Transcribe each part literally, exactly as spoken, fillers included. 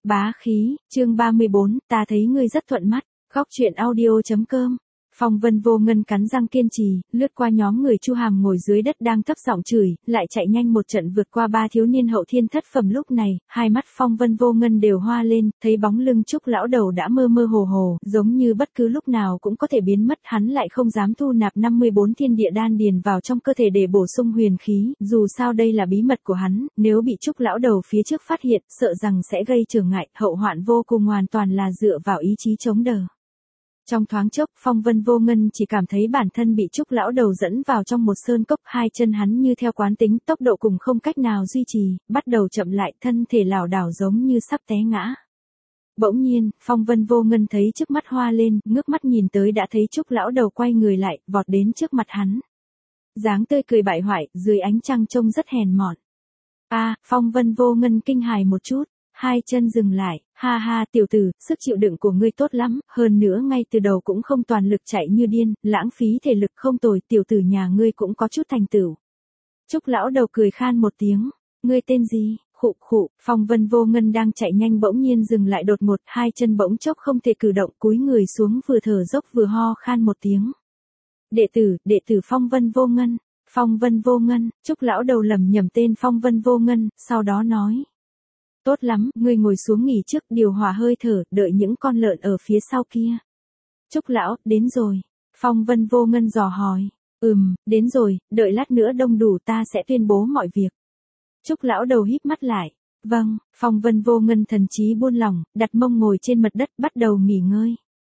Bá khí, chương ba mươi bốn, ta thấy ngươi rất thuận mắt. Góc truyện audio.com. Phong Vân Vô Ngân cắn răng kiên trì, lướt qua nhóm người Chu Hàm ngồi dưới đất đang thấp giọng chửi, lại chạy nhanh một trận vượt qua ba thiếu niên hậu thiên thất phẩm. Lúc này, hai mắt Phong Vân Vô Ngân đều hoa lên, thấy bóng lưng Trúc lão đầu đã mơ mơ hồ hồ, giống như bất cứ lúc nào cũng có thể biến mất. Hắn lại không dám thu nạp năm mươi bốn thiên địa đan điền vào trong cơ thể để bổ sung huyền khí, dù sao đây là bí mật của hắn, nếu bị Trúc lão đầu phía trước phát hiện, sợ rằng sẽ gây trở ngại, hậu hoạn vô cùng, hoàn toàn là dựa vào ý chí chống đỡ. Trong thoáng chốc, Phong Vân Vô Ngân chỉ cảm thấy bản thân bị Trúc lão đầu dẫn vào trong một sơn cốc, hai chân hắn như theo quán tính, tốc độ cùng không cách nào duy trì, bắt đầu chậm lại, thân thể lảo đảo giống như sắp té ngã. Bỗng nhiên, Phong Vân Vô Ngân thấy trước mắt hoa lên, ngước mắt nhìn tới đã thấy Trúc lão đầu quay người lại, vọt đến trước mặt hắn. Dáng tươi cười bại hoại, dưới ánh trăng trông rất hèn mọn. A, Phong Vân Vô Ngân kinh hài một chút. Hai chân dừng lại, ha ha tiểu tử, sức chịu đựng của ngươi tốt lắm, hơn nữa ngay từ đầu cũng không toàn lực chạy như điên, lãng phí thể lực không tồi, tiểu tử nhà ngươi cũng có chút thành tựu. Trúc lão đầu cười khan một tiếng, ngươi tên gì? Khụ khụ, Phong Vân Vô Ngân đang chạy nhanh bỗng nhiên dừng lại đột ngột, hai chân bỗng chốc không thể cử động, cúi người xuống vừa thở dốc vừa ho khan một tiếng. Đệ tử, đệ tử Phong Vân Vô Ngân, Phong Vân Vô Ngân, Trúc lão đầu lẩm nhẩm tên Phong Vân Vô Ngân, sau đó nói. Tốt lắm, ngươi ngồi xuống nghỉ trước, điều hòa hơi thở, đợi những con lợn ở phía sau kia. Trúc lão, đến rồi. Phong Vân Vô Ngân dò hỏi. Ừm, đến rồi, đợi lát nữa đông đủ ta sẽ tuyên bố mọi việc. Trúc lão đầu híp mắt lại. Vâng, Phong Vân Vô Ngân thần trí buông lỏng, đặt mông ngồi trên mặt đất bắt đầu nghỉ ngơi.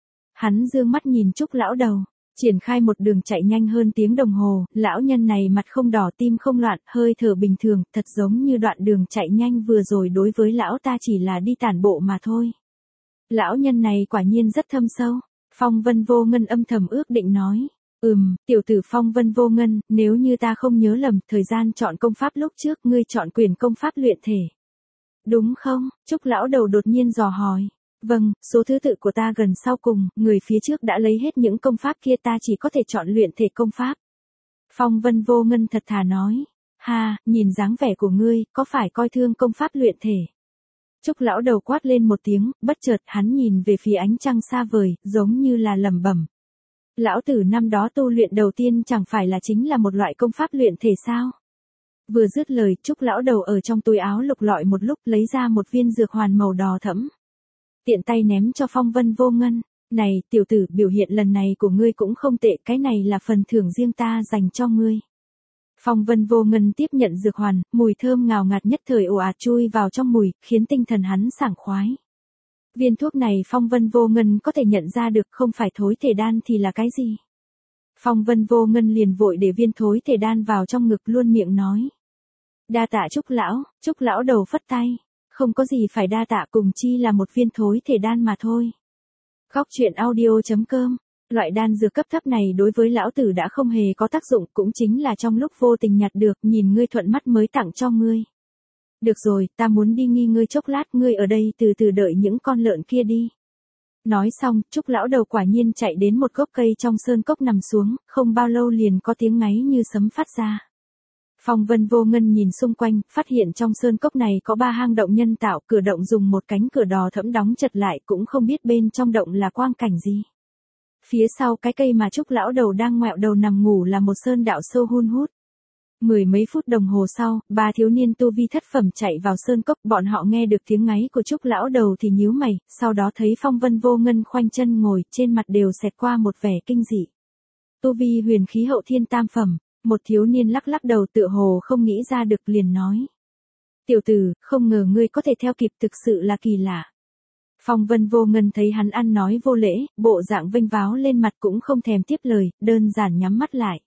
Hắn dương mắt nhìn Trúc lão đầu. Triển khai một đường chạy nhanh hơn tiếng đồng hồ, lão nhân này mặt không đỏ tim không loạn, hơi thở bình thường, thật giống như đoạn đường chạy nhanh vừa rồi đối với lão ta chỉ là đi tản bộ mà thôi. Lão nhân này quả nhiên rất thâm sâu, Phong Vân Vô Ngân âm thầm ước định nói. Ừm, tiểu tử Phong Vân Vô Ngân, nếu như ta không nhớ lầm, thời gian chọn công pháp lúc trước ngươi chọn quyền công pháp luyện thể. Đúng không? Trúc lão đầu đột nhiên dò hỏi. Vâng, số thứ tự của ta gần sau cùng, người phía trước đã lấy hết những công pháp kia, ta chỉ có thể chọn luyện thể công pháp. Phong Vân Vô Ngân thật thà nói. Ha, nhìn dáng vẻ của ngươi, có phải coi thương công pháp luyện thể? Trúc lão đầu quát lên một tiếng, bất chợt hắn nhìn về phía ánh trăng xa vời, giống như là lẩm bẩm. Lão tử năm đó tu luyện đầu tiên chẳng phải là chính là một loại công pháp luyện thể sao? Vừa dứt lời, Trúc lão đầu ở trong túi áo lục lọi một lúc lấy ra một viên dược hoàn màu đỏ thẫm. Tiện tay ném cho Phong Vân Vô Ngân. Này, tiểu tử, biểu hiện lần này của ngươi cũng không tệ, cái này là phần thưởng riêng ta dành cho ngươi. Phong Vân Vô Ngân tiếp nhận dược hoàn, mùi thơm ngào ngạt nhất thời ồ ạt chui vào trong mùi, khiến tinh thần hắn sảng khoái. Viên thuốc này Phong Vân Vô Ngân có thể nhận ra được, không phải thối thể đan thì là cái gì. Phong Vân Vô Ngân liền vội để viên thối thể đan vào trong ngực, luôn miệng nói. Đa tạ Trúc lão. Trúc lão đầu phất tay. Không có gì phải đa tạ, cùng chi là một viên thối thể đan mà thôi. Góc truyện audio.com. Loại đan dược cấp thấp này đối với lão tử đã không hề có tác dụng, cũng chính là trong lúc vô tình nhặt được, nhìn ngươi thuận mắt mới tặng cho ngươi. Được rồi, ta muốn đi nghỉ ngơi chốc lát, ngươi ở đây từ từ đợi những con lợn kia đi. Nói xong, Trúc lão đầu quả nhiên chạy đến một gốc cây trong sơn cốc nằm xuống, không bao lâu liền có tiếng ngáy như sấm phát ra. Phong Vân Vô Ngân nhìn xung quanh, phát hiện trong sơn cốc này có ba hang động nhân tạo, cửa động dùng một cánh cửa đỏ thẫm đóng chặt lại, cũng không biết bên trong động là quang cảnh gì. Phía sau cái cây mà Trúc lão đầu đang ngoẹo đầu nằm ngủ là một sơn đạo sâu hun hút. Mười mấy phút đồng hồ sau, ba thiếu niên tu vi thất phẩm chạy vào sơn cốc, bọn họ nghe được tiếng ngáy của Trúc lão đầu thì nhíu mày, sau đó thấy Phong Vân Vô Ngân khoanh chân ngồi, trên mặt đều xẹt qua một vẻ kinh dị. Tu vi huyền khí hậu thiên tam phẩm. Một thiếu niên lắc lắc đầu tựa hồ không nghĩ ra được, liền nói. Tiểu tử, không ngờ ngươi có thể theo kịp, thực sự là kỳ lạ. Phong Vân Vô Ngân thấy hắn ăn nói vô lễ, bộ dạng vênh váo lên mặt cũng không thèm tiếp lời, đơn giản nhắm mắt lại.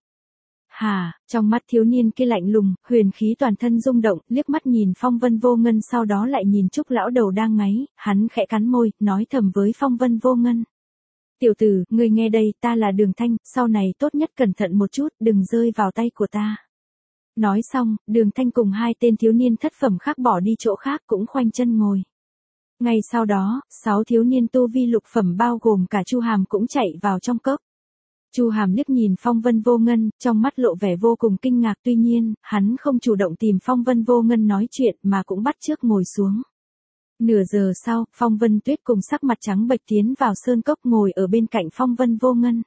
Hà, trong mắt thiếu niên kia lạnh lùng, huyền khí toàn thân rung động, liếc mắt nhìn Phong Vân Vô Ngân, sau đó lại nhìn Trúc lão đầu đang ngáy, hắn khẽ cắn môi, nói thầm với Phong Vân Vô Ngân. Tiểu tử, ngươi nghe đây, ta là Đường Thanh, sau này tốt nhất cẩn thận một chút, đừng rơi vào tay của ta. Nói xong, Đường Thanh cùng hai tên thiếu niên thất phẩm khác bỏ đi chỗ khác, cũng khoanh chân ngồi. Ngay sau đó, sáu thiếu niên tu vi lục phẩm bao gồm cả Chu Hàm cũng chạy vào trong cốc. Chu Hàm liếc nhìn Phong Vân Vô Ngân, trong mắt lộ vẻ vô cùng kinh ngạc, tuy nhiên, hắn không chủ động tìm Phong Vân Vô Ngân nói chuyện mà cũng bắt chước ngồi xuống. Nửa giờ sau, Phong Vân Tuyết cùng sắc mặt trắng bệch tiến vào sơn cốc ngồi ở bên cạnh Phong Vân Vô Ngân.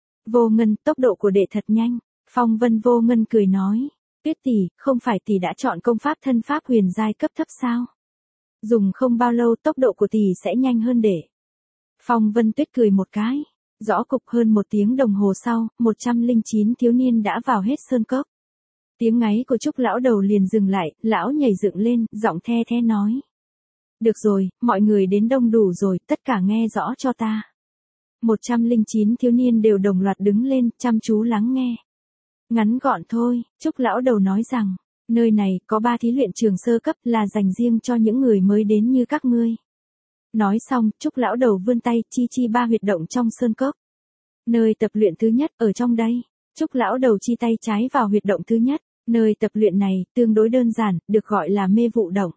Vô Ngân, tốc độ của đệ thật nhanh. Phong Vân Vô Ngân cười nói. Tuyết tỷ, không phải tỷ đã chọn công pháp thân pháp huyền giai cấp thấp sao? Dùng không bao lâu tốc độ của tỷ sẽ nhanh hơn đệ. Phong Vân Tuyết cười một cái. Rõ cục hơn một tiếng đồng hồ sau, một trăm lẻ chín thiếu niên đã vào hết sơn cốc. Tiếng ngáy của Trúc lão đầu liền dừng lại, lão nhảy dựng lên, giọng the the nói. Được rồi, mọi người đến đông đủ rồi, tất cả nghe rõ cho ta. một trăm lẻ chín thiếu niên đều đồng loạt đứng lên, chăm chú lắng nghe. Ngắn gọn thôi, Trúc lão đầu nói rằng, nơi này có ba thí luyện trường sơ cấp là dành riêng cho những người mới đến như các ngươi. Nói xong, Trúc lão đầu vươn tay chi chi ba huyệt động trong sơn cốc. Nơi tập luyện thứ nhất ở trong đây. Trúc lão đầu chi tay trái vào huyệt động thứ nhất. Nơi tập luyện này tương đối đơn giản, được gọi là mê vụ động.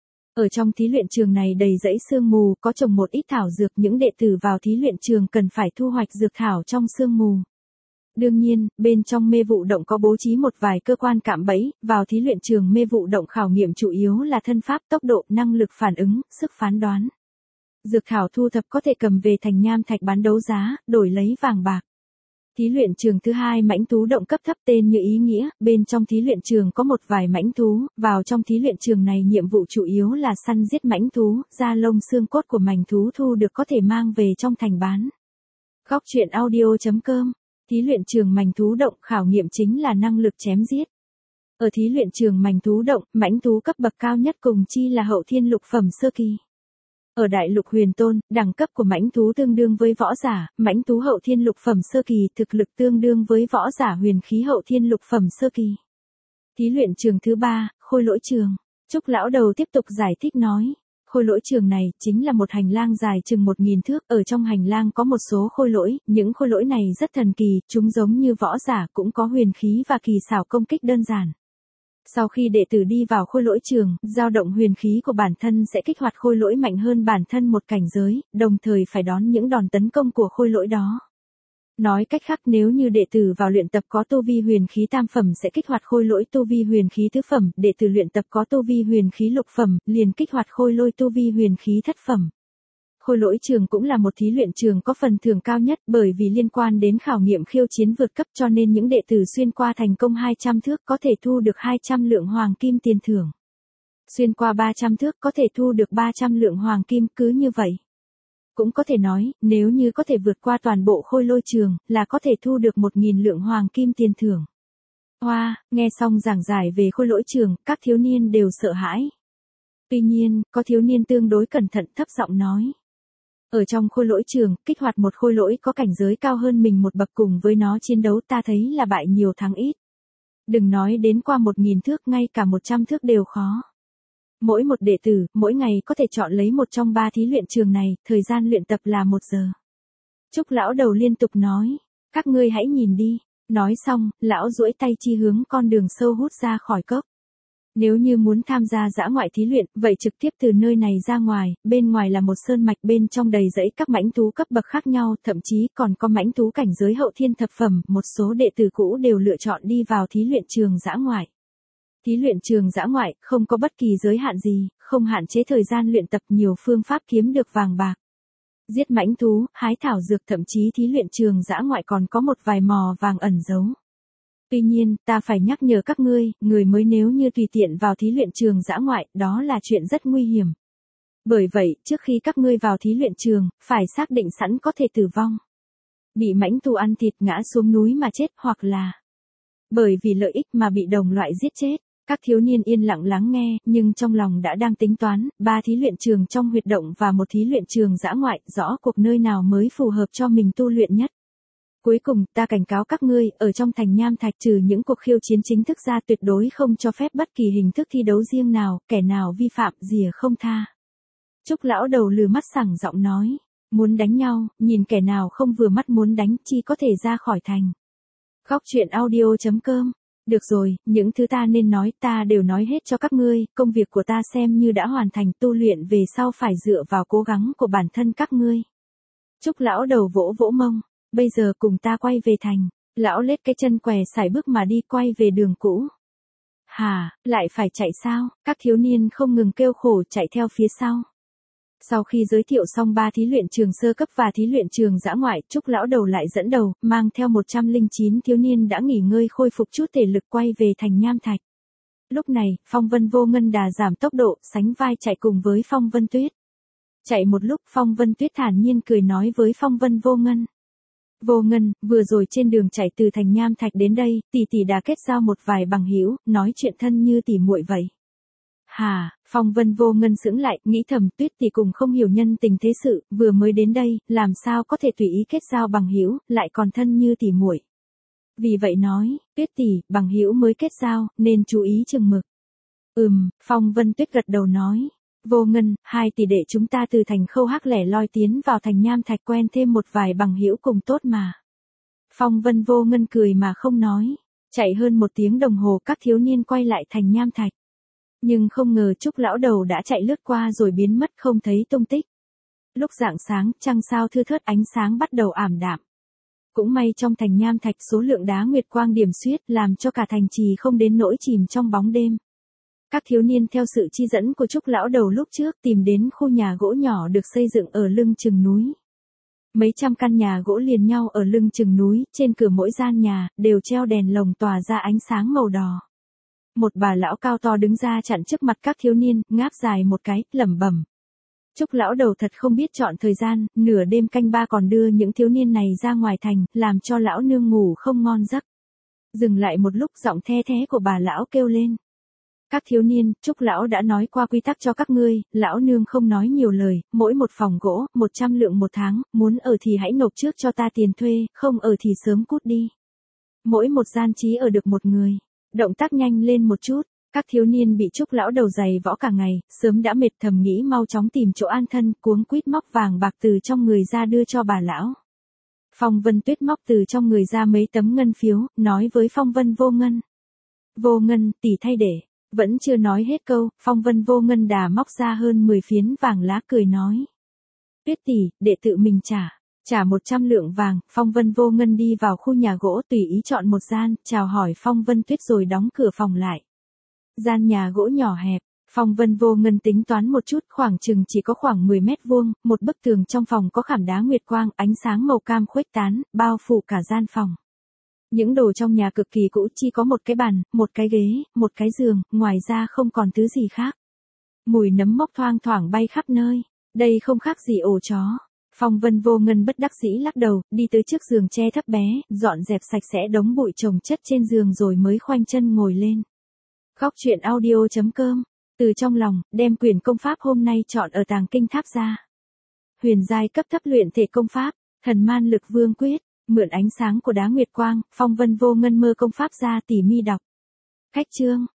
Ở trong thí luyện trường này đầy dãy sương mù, có trồng một ít thảo dược, những đệ tử vào thí luyện trường cần phải thu hoạch dược thảo trong sương mù. Đương nhiên, bên trong mê vụ động có bố trí một vài cơ quan cạm bẫy, vào thí luyện trường mê vụ động khảo nghiệm chủ yếu là thân pháp, tốc độ, năng lực phản ứng, sức phán đoán. Dược thảo thu thập có thể cầm về thành nham thạch bán đấu giá, đổi lấy vàng bạc. Thí luyện trường thứ hai mãnh thú động cấp thấp tên như ý nghĩa, bên trong thí luyện trường có một vài mãnh thú, vào trong thí luyện trường này nhiệm vụ chủ yếu là săn giết mãnh thú, da lông xương cốt của mãnh thú thu được có thể mang về trong thành bán. Góc truyện audio chấm com, thí luyện trường mãnh thú động khảo nghiệm chính là năng lực chém giết. Ở thí luyện trường mãnh thú động, mãnh thú cấp bậc cao nhất cùng chi là hậu thiên lục phẩm sơ kỳ. Ở đại lục huyền tôn, đẳng cấp của mãnh thú tương đương với võ giả, mãnh thú hậu thiên lục phẩm sơ kỳ, thực lực tương đương với võ giả huyền khí hậu thiên lục phẩm sơ kỳ. Thí luyện trường thứ ba, khôi lỗi trường. Trúc lão đầu tiếp tục giải thích nói. Khôi lỗi trường này chính là một hành lang dài chừng một nghìn thước, ở trong hành lang có một số khôi lỗi, những khôi lỗi này rất thần kỳ, chúng giống như võ giả cũng có huyền khí và kỳ xảo công kích đơn giản. Sau khi đệ tử đi vào khôi lỗi trường, dao động huyền khí của bản thân sẽ kích hoạt khôi lỗi mạnh hơn bản thân một cảnh giới, đồng thời phải đón những đòn tấn công của khôi lỗi đó. Nói cách khác, nếu như đệ tử vào luyện tập có tu vi huyền khí tam phẩm sẽ kích hoạt khôi lỗi tu vi huyền khí tứ phẩm, đệ tử luyện tập có tu vi huyền khí lục phẩm, liền kích hoạt khôi lỗi tu vi huyền khí thất phẩm. Khôi lỗi trường cũng là một thí luyện trường có phần thưởng cao nhất, bởi vì liên quan đến khảo nghiệm khiêu chiến vượt cấp, cho nên những đệ tử xuyên qua thành công hai trăm thước có thể thu được hai trăm lượng hoàng kim tiền thưởng. Xuyên qua ba trăm thước có thể thu được ba trăm lượng hoàng kim, cứ như vậy. Cũng có thể nói, nếu như có thể vượt qua toàn bộ khôi lôi trường, là có thể thu được một nghìn lượng hoàng kim tiền thưởng. Hoa, wow, nghe xong giảng giải về khôi lỗi trường, các thiếu niên đều sợ hãi. Tuy nhiên, có thiếu niên tương đối cẩn thận thấp giọng nói. Ở trong khôi lỗi trường, kích hoạt một khôi lỗi có cảnh giới cao hơn mình một bậc, cùng với nó chiến đấu ta thấy là bại nhiều thắng ít. Đừng nói đến qua một nghìn thước, ngay cả một trăm thước đều khó. Mỗi một đệ tử, mỗi ngày có thể chọn lấy một trong ba thí luyện trường này, thời gian luyện tập là một giờ. Trúc lão đầu liên tục nói, các ngươi hãy nhìn đi. Nói xong, lão duỗi tay chi hướng con đường sâu hút ra khỏi cốc. Nếu như muốn tham gia dã ngoại thí luyện, vậy trực tiếp từ nơi này ra ngoài, bên ngoài là một sơn mạch, bên trong đầy rẫy các mãnh thú cấp bậc khác nhau, thậm chí còn có mãnh thú cảnh giới hậu thiên thập phẩm, một số đệ tử cũ đều lựa chọn đi vào thí luyện trường dã ngoại. Thí luyện trường dã ngoại không có bất kỳ giới hạn gì, không hạn chế thời gian luyện tập, nhiều phương pháp kiếm được vàng bạc. Giết mãnh thú, hái thảo dược, thậm chí thí luyện trường dã ngoại còn có một vài mò vàng ẩn giấu. Tuy nhiên, ta phải nhắc nhở các ngươi, người mới nếu như tùy tiện vào thí luyện trường dã ngoại, đó là chuyện rất nguy hiểm. Bởi vậy, trước khi các ngươi vào thí luyện trường, phải xác định sẵn có thể tử vong. Bị mãnh thú ăn thịt, ngã xuống núi mà chết, hoặc là bởi vì lợi ích mà bị đồng loại giết chết. Các thiếu niên yên lặng lắng nghe, nhưng trong lòng đã đang tính toán, ba thí luyện trường trong huyệt động và một thí luyện trường dã ngoại, rõ cuộc nơi nào mới phù hợp cho mình tu luyện nhất. Cuối cùng, ta cảnh cáo các ngươi, ở trong thành nham thạch trừ những cuộc khiêu chiến chính thức ra, tuyệt đối không cho phép bất kỳ hình thức thi đấu riêng nào, kẻ nào vi phạm, rỉa không tha. Trúc lão đầu lừ mắt sảng giọng nói, muốn đánh nhau, nhìn kẻ nào không vừa mắt muốn đánh, chi có thể ra khỏi thành. Góc truyện audio chấm com. Được rồi, những thứ ta nên nói ta đều nói hết cho các ngươi, công việc của ta xem như đã hoàn thành, tu luyện về sau phải dựa vào cố gắng của bản thân các ngươi. Trúc lão đầu vỗ vỗ mông, bây giờ cùng ta quay về thành. Lão lết cái chân què sải bước mà đi, quay về đường cũ. Hà, lại phải chạy sao? Các thiếu niên không ngừng kêu khổ chạy theo phía sau. Sau khi giới thiệu xong ba thí luyện trường sơ cấp và thí luyện trường dã ngoại, Trúc lão đầu lại dẫn đầu, mang theo một trăm lẻ chín thiếu niên đã nghỉ ngơi khôi phục chút thể lực quay về thành Nham Thạch. Lúc này, Phong Vân Vô Ngân đà giảm tốc độ, sánh vai chạy cùng với Phong Vân Tuyết. Chạy một lúc, Phong Vân Tuyết thản nhiên cười nói với Phong Vân Vô Ngân. Vô Ngân, vừa rồi trên đường chạy từ thành Nham Thạch đến đây, tỷ tỷ đã kết giao một vài bằng hữu, nói chuyện thân như tỷ muội vậy. Hà, Phong Vân Vô Ngân sững lại, nghĩ thầm Tuyết tỷ cùng không hiểu nhân tình thế sự, vừa mới đến đây, làm sao có thể tùy ý kết giao bằng hữu, lại còn thân như tỷ muội. Vì vậy nói, Tuyết tỷ, bằng hữu mới kết giao, nên chú ý chừng mực. Ừm, Phong Vân Tuyết gật đầu nói. Vô Ngân, hai tỷ đệ chúng ta từ thành Khâu Hắc lẻ loi tiến vào thành Nham Thạch quen thêm một vài bằng hữu cùng tốt mà. Phong Vân Vô Ngân cười mà không nói. Chạy hơn một tiếng đồng hồ các thiếu niên quay lại thành Nham Thạch. Nhưng không ngờ Trúc lão đầu đã chạy lướt qua rồi biến mất không thấy tung tích. Lúc rạng sáng, trăng sao thưa thớt ánh sáng bắt đầu ảm đạm. Cũng may trong thành Nham Thạch số lượng đá nguyệt quang điểm xuyết làm cho cả thành trì không đến nỗi chìm trong bóng đêm. Các thiếu niên theo sự chi dẫn của Trúc lão đầu lúc trước tìm đến khu nhà gỗ nhỏ được xây dựng ở lưng chừng núi. Mấy trăm căn nhà gỗ liền nhau ở lưng chừng núi, trên cửa mỗi gian nhà, đều treo đèn lồng tỏa ra ánh sáng màu đỏ. Một bà lão cao to đứng ra chặn trước mặt các thiếu niên, ngáp dài một cái, lẩm bẩm. Trúc lão đầu thật không biết chọn thời gian, nửa đêm canh ba còn đưa những thiếu niên này ra ngoài thành, làm cho lão nương ngủ không ngon giấc. Dừng lại một lúc giọng the thé của bà lão kêu lên. Các thiếu niên, Trúc lão đã nói qua quy tắc cho các ngươi, lão nương không nói nhiều lời, mỗi một phòng gỗ, một trăm lượng một tháng, muốn ở thì hãy nộp trước cho ta tiền thuê, không ở thì sớm cút đi. Mỗi một gian chí ở được một người. Động tác nhanh lên một chút, các thiếu niên bị Trúc lão đầu giày võ cả ngày, sớm đã mệt thầm nghĩ mau chóng tìm chỗ an thân, cuống quýt móc vàng bạc từ trong người ra đưa cho bà lão. Phong Vân Tuyết móc từ trong người ra mấy tấm ngân phiếu, nói với Phong Vân Vô Ngân. Vô Ngân, tỷ thay để. Vẫn chưa nói hết câu, Phong Vân Vô Ngân đà móc ra hơn mười phiến vàng lá cười nói. Tuyết tỷ, để tự mình trả. Trả một trăm lượng vàng, Phong Vân Vô Ngân đi vào khu nhà gỗ tùy ý chọn một gian, chào hỏi Phong Vân Tuyết rồi đóng cửa phòng lại. Gian nhà gỗ nhỏ hẹp, Phong Vân Vô Ngân tính toán một chút, khoảng chừng chỉ có khoảng mười mét vuông, một bức tường trong phòng có khảm đá nguyệt quang, ánh sáng màu cam khuếch tán, bao phủ cả gian phòng. Những đồ trong nhà cực kỳ cũ, chỉ có một cái bàn, một cái ghế, một cái giường, ngoài ra không còn thứ gì khác. Mùi nấm mốc thoang thoảng bay khắp nơi, đây không khác gì ổ chó. Phong Vân Vô Ngân bất đắc dĩ lắc đầu, đi tới trước giường tre thấp bé, dọn dẹp sạch sẽ đống bụi chồng chất trên giường rồi mới khoanh chân ngồi lên. Góc truyện audio chấm com, từ trong lòng, đem quyển công pháp hôm nay chọn ở tàng kinh tháp ra. Huyền giai cấp thấp luyện thể công pháp, thần man lực vương quyết, mượn ánh sáng của đá nguyệt quang, Phong Vân Vô Ngân mơ công pháp ra tỉ mi đọc. Cách chương,